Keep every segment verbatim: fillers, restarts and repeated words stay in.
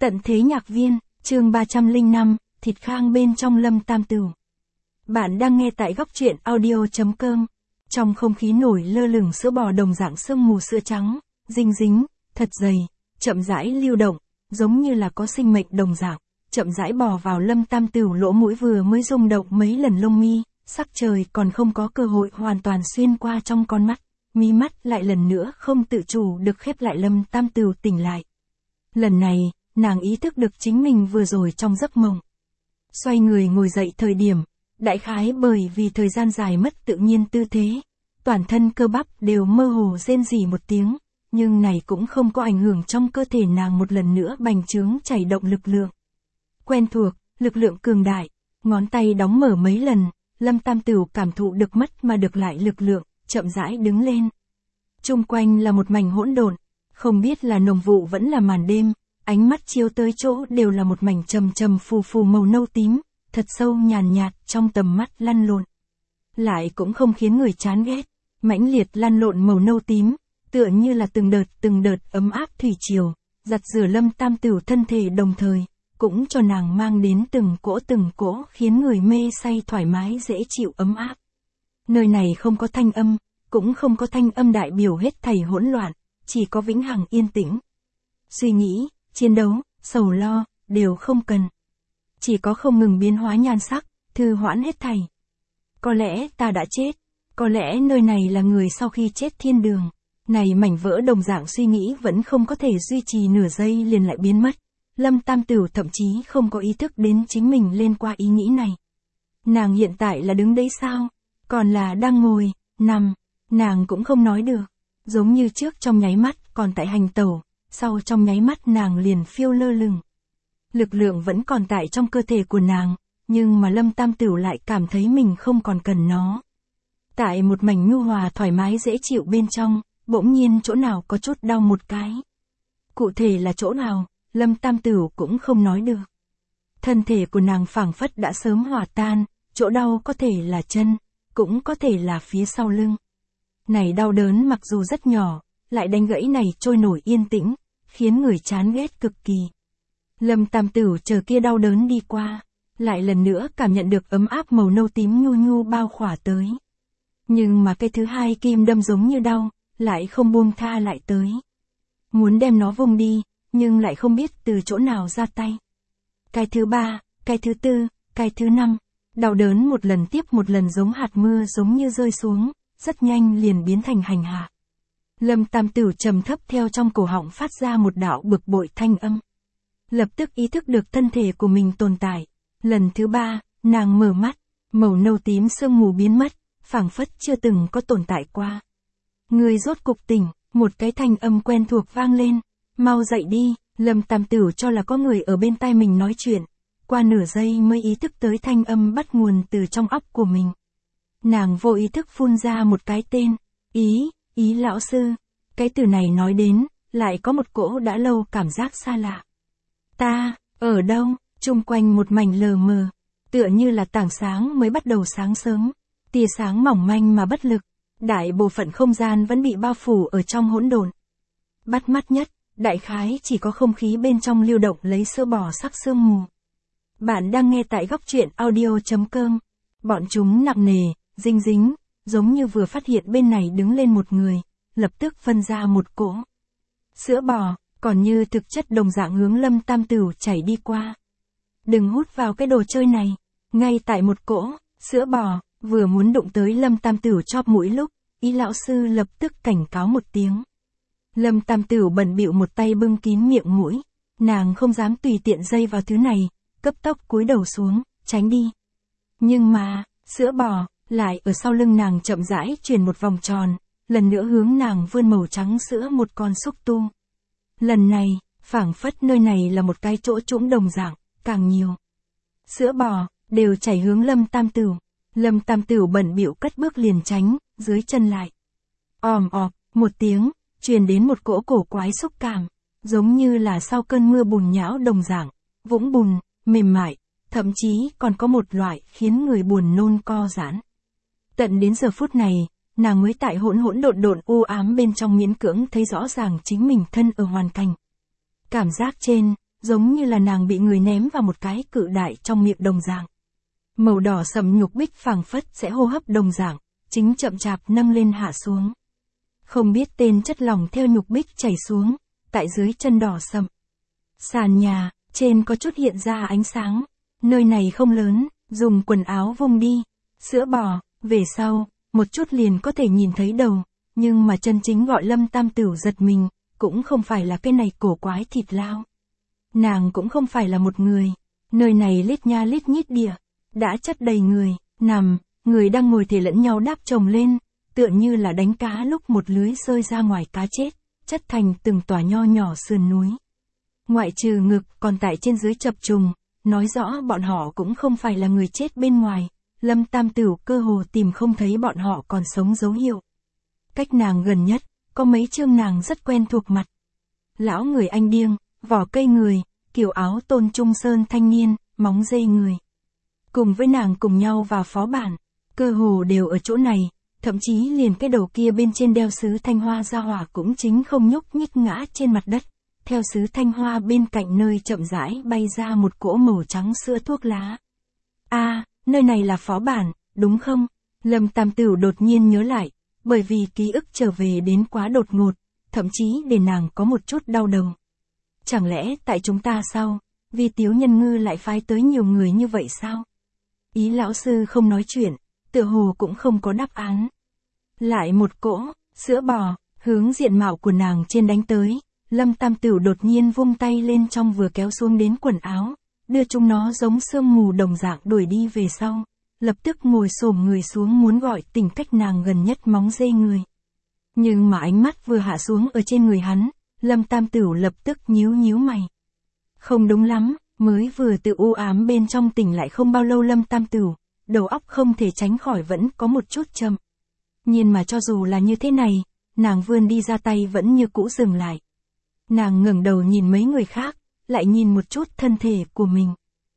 Tận thế nhạc viên, chương ba trăm lẻ năm, thịt khang bên trong Lâm Tam Tửu. Bạn đang nghe tại góc truyện audio chấm com. Trong không khí nổi lơ lửng sữa bò đồng dạng sương mù sữa trắng, dinh dính, thật dày, chậm rãi lưu động, giống như là có sinh mệnh đồng dạng, chậm rãi bò vào Lâm Tam Tửu lỗ mũi vừa mới rung động mấy lần lông mi, sắc trời còn không có cơ hội hoàn toàn xuyên qua trong con mắt, mí mắt lại lần nữa không tự chủ được khép lại. Lâm Tam Tửu tỉnh lại. Lần này, nàng ý thức được chính mình vừa rồi trong giấc mộng. Xoay người ngồi dậy thời điểm, đại khái bởi vì thời gian dài mất tự nhiên tư thế, toàn thân cơ bắp đều mơ hồ rên rỉ một tiếng, nhưng này cũng không có ảnh hưởng trong cơ thể nàng một lần nữa bành trướng chảy động lực lượng. Quen thuộc, lực lượng cường đại, ngón tay đóng mở mấy lần, Lâm Tam Tửu cảm thụ được mất mà được lại lực lượng, chậm rãi đứng lên. Chung quanh là một mảnh hỗn độn, không biết là nồng vụ vẫn là màn đêm. Ánh mắt chiếu tới chỗ đều là một mảnh trầm trầm phù phù màu nâu tím, thật sâu nhàn nhạt trong tầm mắt lăn lộn. Lại cũng không khiến người chán ghét, mãnh liệt lăn lộn màu nâu tím, tựa như là từng đợt từng đợt ấm áp thủy triều, giặt rửa Lâm Tam Tửu thân thể đồng thời, cũng cho nàng mang đến từng cỗ từng cỗ khiến người mê say thoải mái dễ chịu ấm áp. Nơi này không có thanh âm, cũng không có thanh âm đại biểu hết thảy hỗn loạn, chỉ có vĩnh hằng yên tĩnh. Suy nghĩ, chiến đấu, sầu lo, đều không cần. Chỉ có không ngừng biến hóa nhan sắc, thư hoãn hết thảy. Có lẽ ta đã chết, có lẽ nơi này là người sau khi chết thiên đường. Này mảnh vỡ đồng dạng suy nghĩ vẫn không có thể duy trì nửa giây liền lại biến mất. Lâm Tam Tửu thậm chí không có ý thức đến chính mình lên qua ý nghĩ này. Nàng hiện tại là đứng đấy sao? Còn là đang ngồi, nằm, nàng cũng không nói được. Giống như trước trong nháy mắt còn tại hành tẩu. Sau trong nháy mắt nàng liền phiêu lơ lửng. Lực lượng vẫn còn tại trong cơ thể của nàng, nhưng mà Lâm Tam Tửu lại cảm thấy mình không còn cần nó. Tại một mảnh nhu hòa thoải mái dễ chịu bên trong, bỗng nhiên chỗ nào có chút đau một cái. Cụ thể là chỗ nào, Lâm Tam Tửu cũng không nói được. Thân thể của nàng phảng phất đã sớm hòa tan, chỗ đau có thể là chân, cũng có thể là phía sau lưng. Này đau đớn mặc dù rất nhỏ, lại đánh gãy này trôi nổi yên tĩnh, khiến người chán ghét cực kỳ. Lâm Tam Tửu chờ kia đau đớn đi qua, lại lần nữa cảm nhận được ấm áp màu nâu tím nhu nhu bao khỏa tới. Nhưng mà cái thứ hai kim đâm giống như đau, lại không buông tha lại tới. Muốn đem nó vung đi, nhưng lại không biết từ chỗ nào ra tay. Cái thứ ba, cái thứ tư, cái thứ năm, đau đớn một lần tiếp một lần giống hạt mưa giống như rơi xuống, rất nhanh liền biến thành hành hạ. Lâm Tam Tửu trầm thấp theo trong cổ họng phát ra một đạo bực bội thanh âm. Lập tức ý thức được thân thể của mình tồn tại. Lần thứ ba, nàng mở mắt, màu nâu tím sương mù biến mất, phảng phất chưa từng có tồn tại qua. Người rốt cục tỉnh, một cái thanh âm quen thuộc vang lên. Mau dậy đi, Lâm Tam Tửu cho là có người ở bên tai mình nói chuyện. Qua nửa giây mới ý thức tới thanh âm bắt nguồn từ trong óc của mình. Nàng vô ý thức phun ra một cái tên, ý. Ý lão sư, cái từ này nói đến, lại có một cỗ đã lâu cảm giác xa lạ. Ta, ở đâu, chung quanh một mảnh lờ mờ, tựa như là tảng sáng mới bắt đầu sáng sớm, tia sáng mỏng manh mà bất lực, đại bộ phận không gian vẫn bị bao phủ ở trong hỗn độn. Bắt mắt nhất, đại khái chỉ có không khí bên trong lưu động lấy sữa bò sắc sương mù. Bạn đang nghe tại góc truyện audio chấm com, bọn chúng nặng nề, dinh dính. Giống như vừa phát hiện bên này đứng lên một người, lập tức phân ra một cỗ sữa bò, còn như thực chất đồng dạng hướng Lâm Tam Tửu chảy đi qua. Đừng hút vào cái đồ chơi này, ngay tại một cỗ sữa bò, vừa muốn đụng tới Lâm Tam Tửu chóp mũi lúc, ý lão sư lập tức cảnh cáo một tiếng. Lâm Tam Tửu bận bịu một tay bưng kín miệng mũi, nàng không dám tùy tiện dây vào thứ này, cấp tốc cúi đầu xuống, tránh đi. Nhưng mà, sữa bò lại ở sau lưng nàng chậm rãi chuyển một vòng tròn, lần nữa hướng nàng vươn màu trắng sữa một con xúc tu. Lần này, phảng phất nơi này là một cái chỗ trũng đồng dạng, càng nhiều sữa bò đều chảy hướng Lâm Tam Tửu. Lâm Tam Tửu bận bịu cất bước liền tránh, dưới chân lại. Òm ọp, một tiếng, truyền đến một cỗ cổ quái xúc cảm, giống như là sau cơn mưa bùn nhão đồng dạng, vũng bùn, mềm mại, thậm chí còn có một loại khiến người buồn nôn co giãn. Tận đến giờ phút này, nàng mới tại hỗn hỗn độn độn u ám bên trong miễn cưỡng thấy rõ ràng chính mình thân ở hoàn cảnh. Cảm giác trên, giống như là nàng bị người ném vào một cái cự đại trong miệng đồng dạng. Màu đỏ sẫm nhục bích phảng phất sẽ hô hấp đồng dạng, chính chậm chạp nâng lên hạ xuống. Không biết tên chất lỏng theo nhục bích chảy xuống, tại dưới chân đỏ sậm. Sàn nhà, trên có chút hiện ra ánh sáng, nơi này không lớn, dùng quần áo vung đi, sữa bò, về sau, một chút liền có thể nhìn thấy đầu, nhưng mà chân chính gọi Lâm Tam Tửu giật mình, cũng không phải là cái này cổ quái thịt lao. Nàng cũng không phải là một người, nơi này lít nha lít nhít địa, đã chất đầy người, nằm, người đang ngồi thể lẫn nhau đáp chồng lên, tựa như là đánh cá lúc một lưới rơi ra ngoài cá chết, chất thành từng tòa nho nhỏ sườn núi. Ngoại trừ ngực còn tại trên dưới chập trùng, nói rõ bọn họ cũng không phải là người chết bên ngoài, Lâm Tam Tửu cơ hồ tìm không thấy bọn họ còn sống dấu hiệu. Cách nàng gần nhất, có mấy chương nàng rất quen thuộc mặt. Lão người Anh Điêng, vỏ cây người, kiểu áo Tôn Trung Sơn thanh niên, móng dây người. Cùng với nàng cùng nhau vào phó bản, cơ hồ đều ở chỗ này, thậm chí liền cái đầu kia bên trên đeo sứ thanh hoa ra hỏa cũng chính không nhúc nhích ngã trên mặt đất. Theo sứ thanh hoa bên cạnh nơi chậm rãi bay ra một cỗ màu trắng sữa thuốc lá. A, à, nơi này là phó bản, đúng không? Lâm Tam Tửu đột nhiên nhớ lại, bởi vì ký ức trở về đến quá đột ngột, thậm chí để nàng có một chút đau đầu. Chẳng lẽ tại chúng ta sao? Vì Tiếu Nhân Ngư lại phái tới nhiều người như vậy sao? Ý lão sư không nói chuyện, tựa hồ cũng không có đáp án. Lại một cỗ, sữa bò, hướng diện mạo của nàng trên đánh tới. Lâm Tam Tửu đột nhiên vung tay lên trong vừa kéo xuống đến quần áo, đưa chúng nó giống sương mù đồng dạng đuổi đi về sau, lập tức ngồi xổm người xuống muốn gọi tỉnh cách nàng gần nhất móng dây người. Nhưng mà ánh mắt vừa hạ xuống ở trên người hắn, Lâm Tam Tửu lập tức nhíu nhíu mày. Không đúng lắm, mới vừa từ u ám bên trong tỉnh lại không bao lâu Lâm Tam Tửu, đầu óc không thể tránh khỏi vẫn có một chút chậm. Nhưng mà cho dù là như thế này, nàng vươn đi ra tay vẫn như cũ dừng lại. Nàng ngẩng đầu nhìn mấy người khác, lại nhìn một chút thân thể của mình.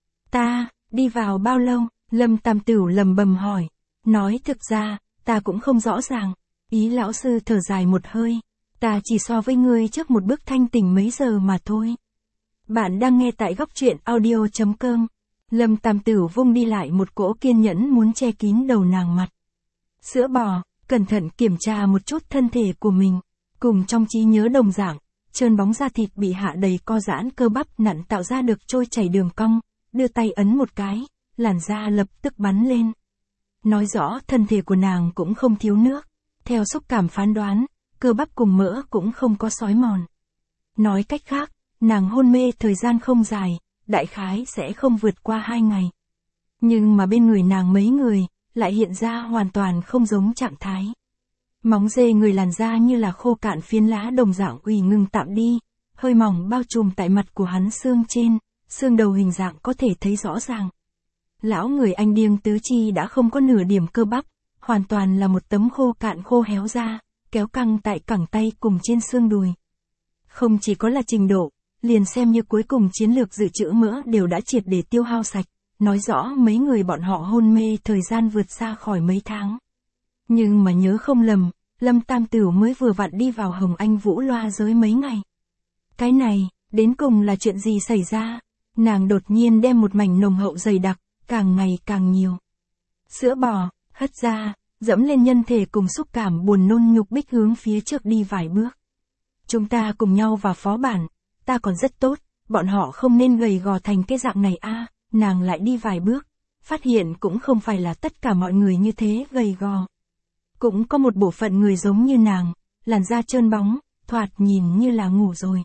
Ta, đi vào bao lâu? Lâm Tam Tửu lầm bầm hỏi. Nói thực ra, ta cũng không rõ ràng. Ý lão sư thở dài một hơi. Ta chỉ so với ngươi trước một bước thanh tỉnh mấy giờ mà thôi. Bạn đang nghe tại góc truyện audio chấm com. Lâm Tam Tửu vung đi lại một cỗ kiên nhẫn muốn che kín đầu nàng mặt. Sữa bò, cẩn thận kiểm tra một chút thân thể của mình. Cùng trong trí nhớ đồng dạng. Trơn bóng da thịt bị hạ đầy co giãn cơ bắp nặn tạo ra được trôi chảy đường cong, đưa tay ấn một cái, làn da lập tức bắn lên. Nói rõ thân thể của nàng cũng không thiếu nước, theo xúc cảm phán đoán, cơ bắp cùng mỡ cũng không có xói mòn. Nói cách khác, nàng hôn mê thời gian không dài, đại khái sẽ không vượt qua hai ngày. Nhưng mà bên người nàng mấy người, lại hiện ra hoàn toàn không giống trạng thái. Móng dê người làn da như là khô cạn phiến lá đồng dạng ủy ngừng tạm đi, hơi mỏng bao trùm tại mặt của hắn xương trên, xương đầu hình dạng có thể thấy rõ ràng. Lão người Anh Điêng tứ chi đã không có nửa điểm cơ bắp, hoàn toàn là một tấm khô cạn khô héo da, kéo căng tại cẳng tay cùng trên xương đùi. Không chỉ có là trình độ, liền xem như cuối cùng chiến lược dự trữ mỡ đều đã triệt để tiêu hao sạch, nói rõ mấy người bọn họ hôn mê thời gian vượt xa khỏi mấy tháng. Nhưng mà nhớ không lầm, Lâm Tam Tửu mới vừa vặn đi vào Hồng Anh Vũ loa giới mấy ngày. Cái này, đến cùng là chuyện gì xảy ra? Nàng đột nhiên đem một mảnh nồng hậu dày đặc, càng ngày càng nhiều. Sữa bò, hất ra, dẫm lên nhân thể cùng xúc cảm buồn nôn nhục bích hướng phía trước đi vài bước. Chúng ta cùng nhau vào phó bản, ta còn rất tốt, bọn họ không nên gầy gò thành cái dạng này a. Nàng lại đi vài bước, phát hiện cũng không phải là tất cả mọi người như thế gầy gò. Cũng có một bộ phận người giống như nàng, làn da trơn bóng, thoạt nhìn như là ngủ rồi.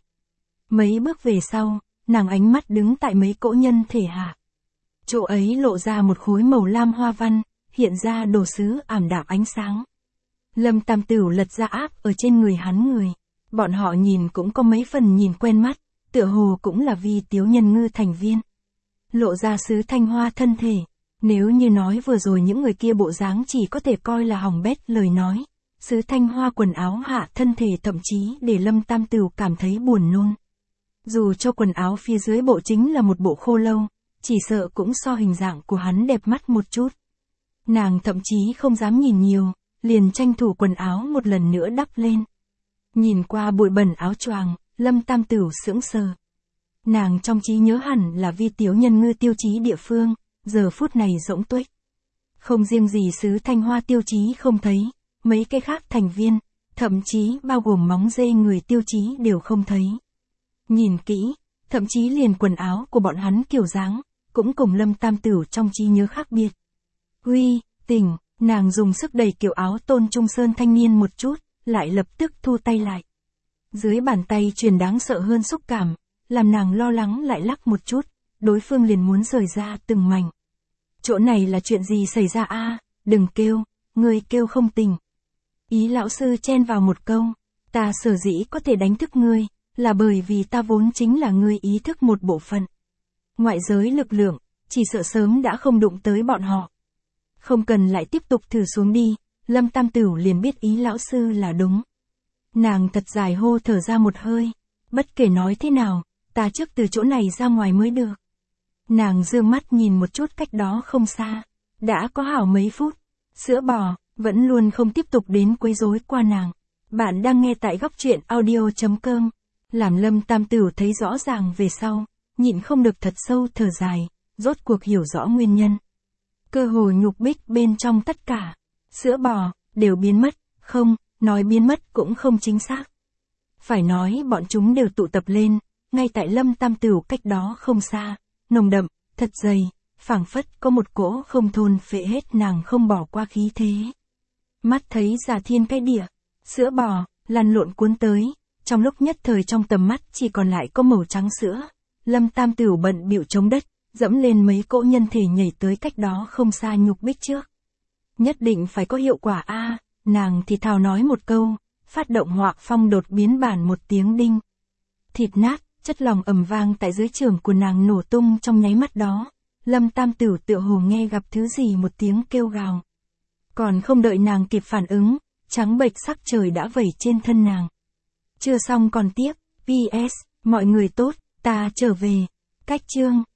Mấy bước về sau, nàng ánh mắt đứng tại mấy cỗ nhân thể hạ. Chỗ ấy lộ ra một khối màu lam hoa văn, hiện ra đồ sứ ảm đạm ánh sáng. Lâm Tam Tửu lật ra áp ở trên người hắn người. Bọn họ nhìn cũng có mấy phần nhìn quen mắt, tựa hồ cũng là vì Tiếu Nhân Ngư thành viên. Lộ ra sứ thanh hoa thân thể. Nếu như nói vừa rồi những người kia bộ dáng chỉ có thể coi là hỏng bét lời nói, sứ thanh hoa quần áo hạ thân thể thậm chí để Lâm Tam Tửu cảm thấy buồn nôn. Dù cho quần áo phía dưới bộ chính là một bộ khô lâu, chỉ sợ cũng so hình dạng của hắn đẹp mắt một chút. Nàng thậm chí không dám nhìn nhiều, liền tranh thủ quần áo một lần nữa đắp lên. Nhìn qua bụi bẩn áo choàng, Lâm Tam Tửu sững sờ. Nàng trong trí nhớ hẳn là vi tiếu nhân ngư tiêu chí địa phương, giờ phút này rỗng tuếch. Không riêng gì xứ Thanh Hoa tiêu chí không thấy, mấy cái khác thành viên, thậm chí bao gồm móng dê người tiêu chí đều không thấy. Nhìn kỹ, thậm chí liền quần áo của bọn hắn kiểu dáng, cũng cùng Lâm Tam Tửu trong trí nhớ khác biệt. Huy, tỉnh, nàng dùng sức đẩy kiểu áo Tôn Trung Sơn thanh niên một chút, lại lập tức thu tay lại. Dưới bàn tay truyền đáng sợ hơn xúc cảm, làm nàng lo lắng lại lắc một chút, đối phương liền muốn rời ra từng mảnh. Chỗ này là chuyện gì xảy ra a? Đừng kêu, ngươi kêu không tỉnh. Ý lão sư chen vào một câu, ta sở dĩ có thể đánh thức ngươi, là bởi vì ta vốn chính là ngươi ý thức một bộ phận. Ngoại giới lực lượng, chỉ sợ sớm đã không đụng tới bọn họ. Không cần lại tiếp tục thử xuống đi, Lâm Tam Tửu liền biết ý lão sư là đúng. Nàng thật dài hô thở ra một hơi, bất kể nói thế nào, ta trước từ chỗ này ra ngoài mới được. Nàng dương mắt nhìn một chút cách đó không xa, đã có hảo mấy phút, sữa bò, vẫn luôn không tiếp tục đến quấy rối qua nàng. Bạn đang nghe tại góc truyện audio.com, làm Lâm Tam Tửu thấy rõ ràng về sau, nhịn không được thật sâu thở dài, rốt cuộc hiểu rõ nguyên nhân. Cơ hồ nhục bích bên trong tất cả, sữa bò, đều biến mất, không, nói biến mất cũng không chính xác. Phải nói bọn chúng đều tụ tập lên, ngay tại Lâm Tam Tửu cách đó không xa, nồng đậm, thật dày, phảng phất có một cỗ không thôn phệ hết nàng không bỏ qua khí thế. Mắt thấy giả thiên cái địa, sữa bò, lăn lộn cuốn tới, trong lúc nhất thời trong tầm mắt chỉ còn lại có màu trắng sữa. Lâm Tam Tửu bận bịu chống đất, dẫm lên mấy cỗ nhân thể nhảy tới cách đó không xa nhục bích trước. Nhất định phải có hiệu quả a, nàng thì thào nói một câu, phát động họa phong đột biến bản một tiếng đinh. Thịt nát, chất lỏng ầm vang tại dưới trường của nàng nổ tung trong nháy mắt đó. Lâm Tam Tửu tựa hồ nghe gặp thứ gì một tiếng kêu gào. Còn không đợi nàng kịp phản ứng, trắng bệch sắc trời đã vẩy trên thân nàng. Chưa xong còn tiếp, pê ét, mọi người tốt, ta trở về. Cách chương